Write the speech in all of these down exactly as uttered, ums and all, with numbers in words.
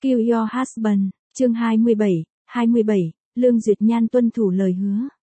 Kill Your Husband, chương hai mươi bảy, hai mươi bảy, Lương Duyệt Nhan tuân thủ lời hứa.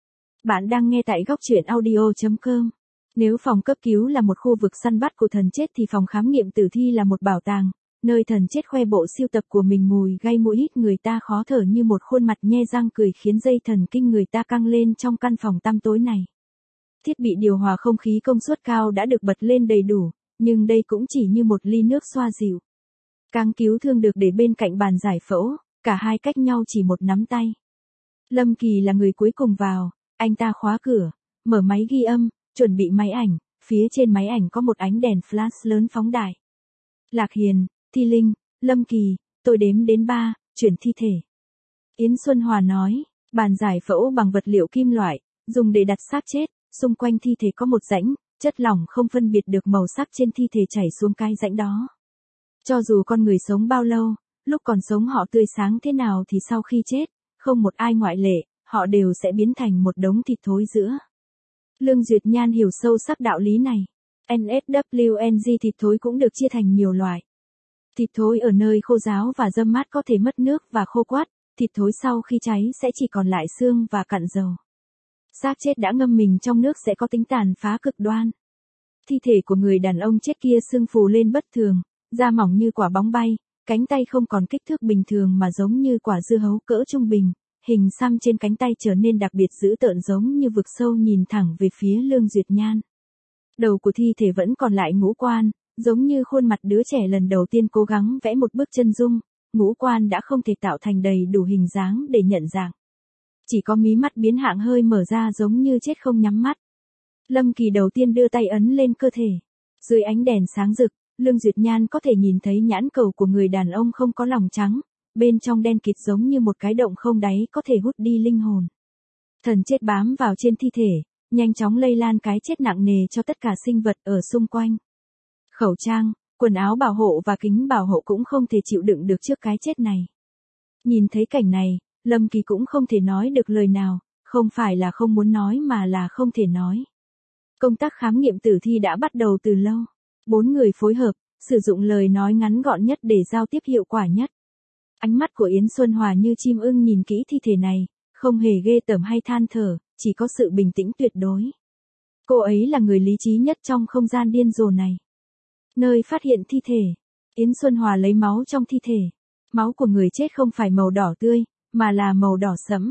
Bạn đang nghe tại góc truyện audio chấm com. Nếu phòng cấp cứu là một khu vực săn bắt của thần chết thì phòng khám nghiệm tử thi là một bảo tàng, nơi thần chết khoe bộ sưu tập của mình mùi gây mũi hít người ta khó thở như một khuôn mặt nhe răng cười khiến dây thần kinh người ta căng lên trong căn phòng tăm tối này. Thiết bị điều hòa không khí công suất cao đã được bật lên đầy đủ, nhưng đây cũng chỉ như một ly nước xoa dịu. Cáng cứu thương được để bên cạnh bàn giải phẫu, cả hai cách nhau chỉ một nắm tay. Lâm Kỳ là người cuối cùng vào, anh ta khóa cửa, mở máy ghi âm, chuẩn bị máy ảnh, phía trên máy ảnh có một ánh đèn flash lớn phóng đại. Lạc Hiền, Thi Linh, Lâm Kỳ, tôi đếm đến ba, chuyển thi thể. Yến Xuân Hòa nói, bàn giải phẫu bằng vật liệu kim loại, dùng để đặt xác chết, xung quanh thi thể có một rãnh, chất lỏng không phân biệt được màu sắc trên thi thể chảy xuống cái rãnh đó. Cho dù con người sống bao lâu, lúc còn sống họ tươi sáng thế nào thì sau khi chết, không một ai ngoại lệ, họ đều sẽ biến thành một đống thịt thối giữa. Lương Duyệt Nhan hiểu sâu sắc đạo lý này. en ét vê en giê thịt thối cũng được chia thành nhiều loại. Thịt thối ở nơi khô ráo và râm mát có thể mất nước và khô quắt, thịt thối sau khi cháy sẽ chỉ còn lại xương và cặn dầu. Xác chết đã ngâm mình trong nước sẽ có tính tàn phá cực đoan. Thi thể của người đàn ông chết kia sưng phù lên bất thường, da mỏng như quả bóng bay, cánh tay không còn kích thước bình thường mà giống như quả dưa hấu cỡ trung bình, hình xăm trên cánh tay trở nên đặc biệt dữ tợn giống như vực sâu nhìn thẳng về phía Lương Duyệt Nhan. Đầu của thi thể vẫn còn lại ngũ quan, giống như khuôn mặt đứa trẻ lần đầu tiên cố gắng vẽ một bức chân dung, ngũ quan đã không thể tạo thành đầy đủ hình dáng để nhận dạng. Chỉ có mí mắt biến hạng hơi mở ra giống như chết không nhắm mắt. Lâm Kỳ đầu tiên đưa tay ấn lên cơ thể. Dưới ánh đèn sáng rực, Lương Duyệt Nhan có thể nhìn thấy nhãn cầu của người đàn ông không có lòng trắng, bên trong đen kịt giống như một cái động không đáy có thể hút đi linh hồn. Thần chết bám vào trên thi thể, nhanh chóng lây lan cái chết nặng nề cho tất cả sinh vật ở xung quanh. Khẩu trang, quần áo bảo hộ và kính bảo hộ cũng không thể chịu đựng được trước cái chết này. Nhìn thấy cảnh này, Lâm Kỳ cũng không thể nói được lời nào, không phải là không muốn nói mà là không thể nói. Công tác khám nghiệm tử thi đã bắt đầu từ lâu. Bốn người phối hợp, sử dụng lời nói ngắn gọn nhất để giao tiếp hiệu quả nhất. Ánh mắt của Yến Xuân Hòa như chim ưng nhìn kỹ thi thể này, không hề ghê tởm hay than thở, chỉ có sự bình tĩnh tuyệt đối. Cô ấy là người lý trí nhất trong không gian điên rồ này. Nơi phát hiện thi thể, Yến Xuân Hòa lấy máu trong thi thể. Máu của người chết không phải màu đỏ tươi, mà là màu đỏ sẫm.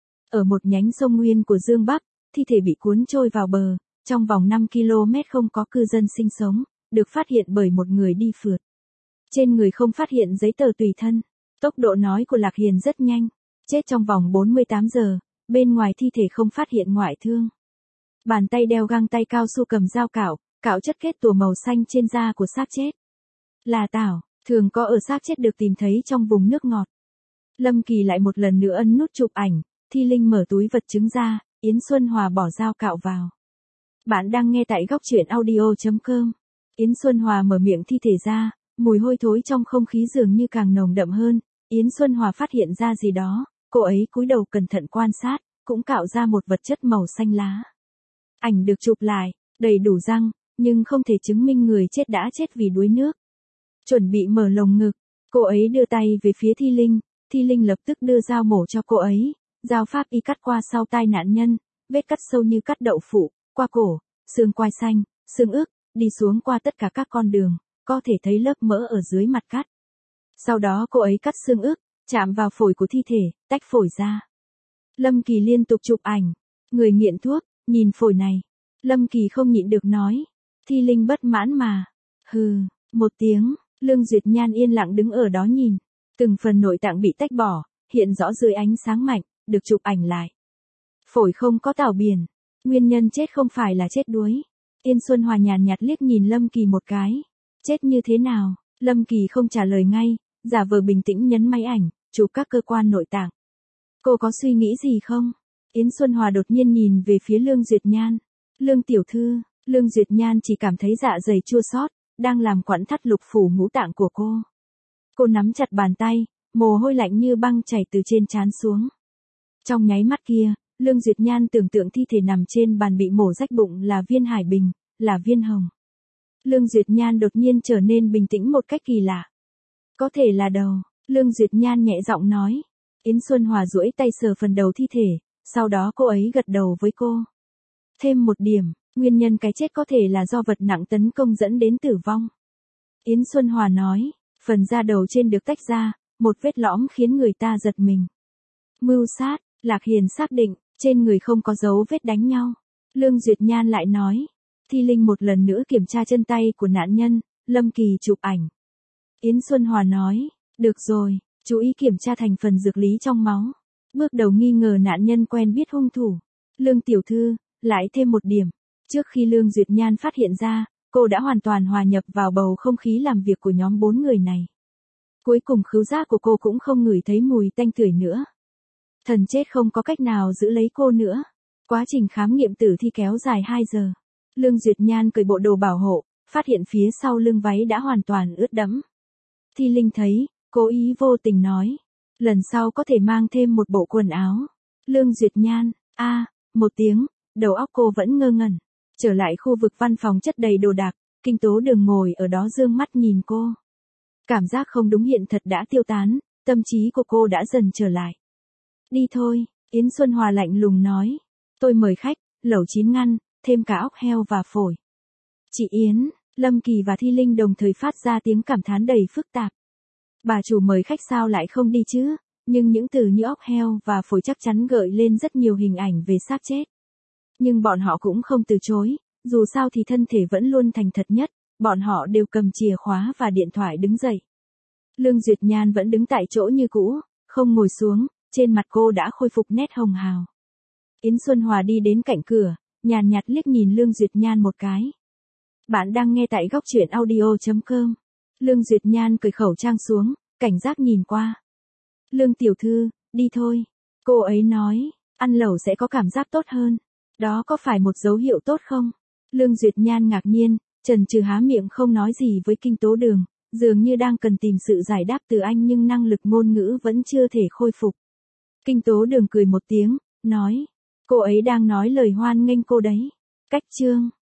Ở một nhánh sông Nguyên của Dương Bắc, thi thể bị cuốn trôi vào bờ, trong vòng năm ki lô mét không có cư dân sinh sống, được phát hiện bởi một người đi phượt. Trên người không phát hiện giấy tờ tùy thân. Tốc độ nói của Lạc Hiền rất nhanh. Chết trong vòng bốn mươi tám giờ, bên ngoài thi thể không phát hiện ngoại thương. Bàn tay đeo găng tay cao su cầm dao cạo, cạo chất kết tủa màu xanh trên da của xác chết. Là tảo, thường có ở xác chết được tìm thấy trong vùng nước ngọt. Lâm Kỳ lại một lần nữa ấn nút chụp ảnh, Thi Linh mở túi vật chứng ra, Yến Xuân Hòa bỏ dao cạo vào. Bạn đang nghe tại góc truyện audio chấm com. Yến Xuân Hòa mở miệng thi thể ra, mùi hôi thối trong không khí dường như càng nồng đậm hơn. Yến Xuân Hòa phát hiện ra gì đó, cô ấy cúi đầu cẩn thận quan sát, cũng cạo ra một vật chất màu xanh lá. Ảnh được chụp lại, đầy đủ răng, nhưng không thể chứng minh người chết đã chết vì đuối nước. Chuẩn bị mở lồng ngực, cô ấy đưa tay về phía Thi Linh, Thi Linh lập tức đưa dao mổ cho cô ấy, dao pháp y cắt qua sau tai nạn nhân, vết cắt sâu như cắt đậu phụ, qua cổ, xương quai xanh, xương ức, đi xuống qua tất cả các con đường, có thể thấy lớp mỡ ở dưới mặt cắt. Sau đó cô ấy cắt xương ức, chạm vào phổi của thi thể, tách phổi ra. Lâm Kỳ liên tục chụp ảnh. Người nghiện thuốc, nhìn phổi này. Lâm Kỳ không nhịn được nói. Thi Linh bất mãn mà. Hừ, một tiếng, Lương Duyệt Nhan yên lặng đứng ở đó nhìn. Từng phần nội tạng bị tách bỏ, hiện rõ dưới ánh sáng mạnh, được chụp ảnh lại. Phổi không có tảo biển. Nguyên nhân chết không phải là chết đuối. Yên Xuân Hòa nhàn nhạt liếc nhìn Lâm Kỳ một cái. Chết như thế nào? Lâm Kỳ không trả lời ngay, giả vờ bình tĩnh nhấn máy ảnh, chụp các cơ quan nội tạng. Cô có suy nghĩ gì không? Yến Xuân Hòa đột nhiên nhìn về phía Lương Duyệt Nhan. Lương tiểu thư, Lương Duyệt Nhan chỉ cảm thấy dạ dày chua xót, đang làm quặn thắt lục phủ ngũ tạng của cô. Cô nắm chặt bàn tay, mồ hôi lạnh như băng chảy từ trên trán xuống. Trong nháy mắt kia, Lương Duyệt Nhan tưởng tượng thi thể nằm trên bàn bị mổ rách bụng là Viên Hải Bình, là Viên Hồng. Lương Duyệt Nhan đột nhiên trở nên bình tĩnh một cách kỳ lạ. Có thể là đầu, Lương Duyệt Nhan nhẹ giọng nói. Yến Xuân Hòa duỗi tay sờ phần đầu thi thể, sau đó cô ấy gật đầu với cô. Thêm một điểm, nguyên nhân cái chết có thể là do vật nặng tấn công dẫn đến tử vong. Yến Xuân Hòa nói, phần da đầu trên được tách ra, một vết lõm khiến người ta giật mình. Mưu sát, Lạc Hiền xác định, trên người không có dấu vết đánh nhau. Lương Duyệt Nhan lại nói, Thi Linh một lần nữa kiểm tra chân tay của nạn nhân, Lâm Kỳ chụp ảnh. Yến Xuân Hòa nói, được rồi, chú ý kiểm tra thành phần dược lý trong máu. Bước đầu nghi ngờ nạn nhân quen biết hung thủ. Lương tiểu thư, lại thêm một điểm. Trước khi Lương Duyệt Nhan phát hiện ra, cô đã hoàn toàn hòa nhập vào bầu không khí làm việc của nhóm bốn người này. Cuối cùng khứu giác của cô cũng không ngửi thấy mùi tanh tưởi nữa. Thần chết không có cách nào giữ lấy cô nữa. Quá trình khám nghiệm tử thi kéo dài hai giờ. Lương Duyệt Nhan cởi bộ đồ bảo hộ, phát hiện phía sau lưng váy đã hoàn toàn ướt đẫm. Thi Linh thấy, cố ý vô tình nói, lần sau có thể mang thêm một bộ quần áo. Lương Duyệt Nhan, a, à, một tiếng, đầu óc cô vẫn ngơ ngẩn. Trở lại khu vực văn phòng chất đầy đồ đạc, Kinh Tố Đường ngồi ở đó dương mắt nhìn cô. Cảm giác không đúng hiện thật đã tiêu tán, tâm trí của cô đã dần trở lại. Đi thôi, Yến Xuân Hòa lạnh lùng nói. Tôi mời khách, lẩu chín ngăn, thêm cả óc heo và phổi. Chị Yến, Lâm Kỳ và Thi Linh đồng thời phát ra tiếng cảm thán đầy phức tạp. Bà chủ mời khách sao lại không đi chứ, nhưng những từ như óc heo và phổi chắc chắn gợi lên rất nhiều hình ảnh về xác chết. Nhưng bọn họ cũng không từ chối, dù sao thì thân thể vẫn luôn thành thật nhất, bọn họ đều cầm chìa khóa và điện thoại đứng dậy. Lương Duyệt Nhan vẫn đứng tại chỗ như cũ, không ngồi xuống, trên mặt cô đã khôi phục nét hồng hào. Yến Xuân Hòa đi đến cạnh cửa, nhàn nhạt liếc nhìn Lương Duyệt Nhan một cái. Bạn đang nghe tại góc truyện audio chấm com. Lương Duyệt Nhan cởi khẩu trang xuống, cảnh giác nhìn qua. Lương tiểu thư, đi thôi. Cô ấy nói, ăn lẩu sẽ có cảm giác tốt hơn. Đó có phải một dấu hiệu tốt không? Lương Duyệt Nhan ngạc nhiên, chần chừ há miệng không nói gì với Kinh Tố Đường, dường như đang cần tìm sự giải đáp từ anh nhưng năng lực ngôn ngữ vẫn chưa thể khôi phục. Kinh Tố Đường cười một tiếng, nói, cô ấy đang nói lời hoan nghênh cô đấy. Cách chương